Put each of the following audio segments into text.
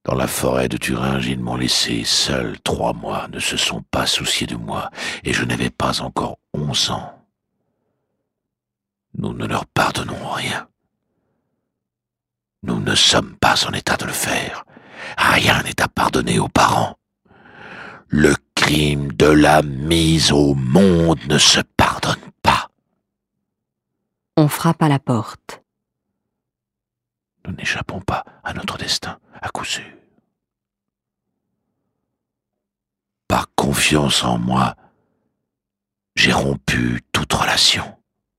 Dans la forêt de Thuringe, ils m'ont laissé seul 3 mois, ne se sont pas souciés de moi, et je n'avais pas encore 11 ans. Nous ne leur pardonnons rien. Nous ne sommes pas en état de le faire. Rien n'est à pardonner aux parents. Le crime de la mise au monde ne se pardonne pas. On frappe à la porte. Nous n'échappons pas à notre destin, à coup sûr. Par confiance en moi, j'ai rompu toute relation.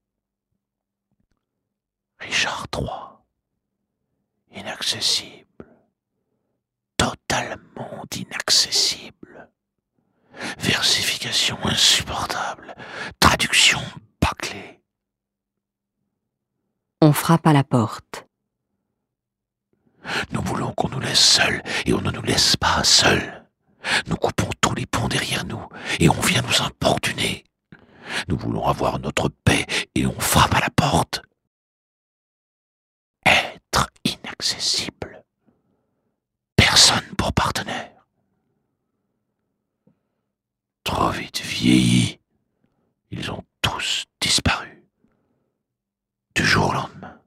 Richard III, inaccessible, totalement inaccessible. Versification insupportable, traduction bâclée. On frappe à la porte. Nous voulons qu'on nous laisse seuls, et on ne nous laisse pas seuls. Nous coupons tous les ponts derrière nous, et on vient nous importuner. Nous voulons avoir notre paix, et on frappe à la porte. Être inaccessible. Personne pour partenaire. Trop vite vieillis, ils ont tous disparu. Du jour au lendemain.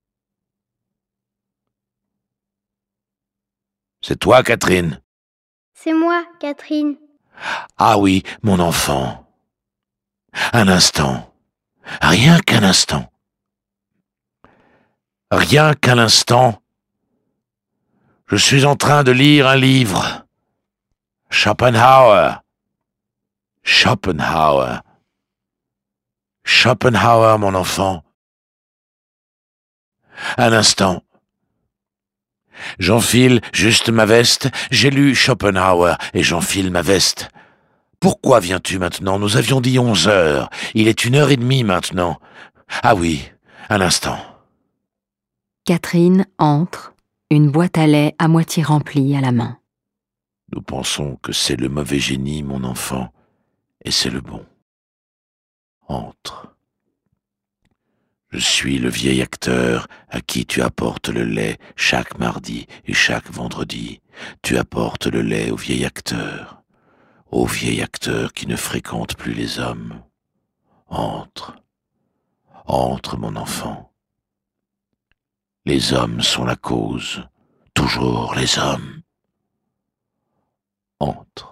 C'est toi, Catherine? C'est moi, Catherine. Ah oui, mon enfant. Un instant. Rien qu'un instant. Rien qu'un instant. Je suis en train de lire un livre. Schopenhauer. Schopenhauer. Schopenhauer, mon enfant. Un instant. J'enfile juste ma veste. J'ai lu Schopenhauer et j'enfile ma veste. Pourquoi viens-tu maintenant? Nous avions dit 11 heures. Il est 1h30 maintenant. Ah oui, un instant. Catherine entre, une boîte à lait à moitié remplie à la main. Nous pensons que c'est le mauvais génie, mon enfant, et c'est le bon. Entre. Je suis le vieil acteur à qui tu apportes le lait chaque mardi et chaque vendredi. Tu apportes le lait au vieil acteur qui ne fréquente plus les hommes. Entre. Entre, mon enfant. Les hommes sont la cause, toujours les hommes. Entre.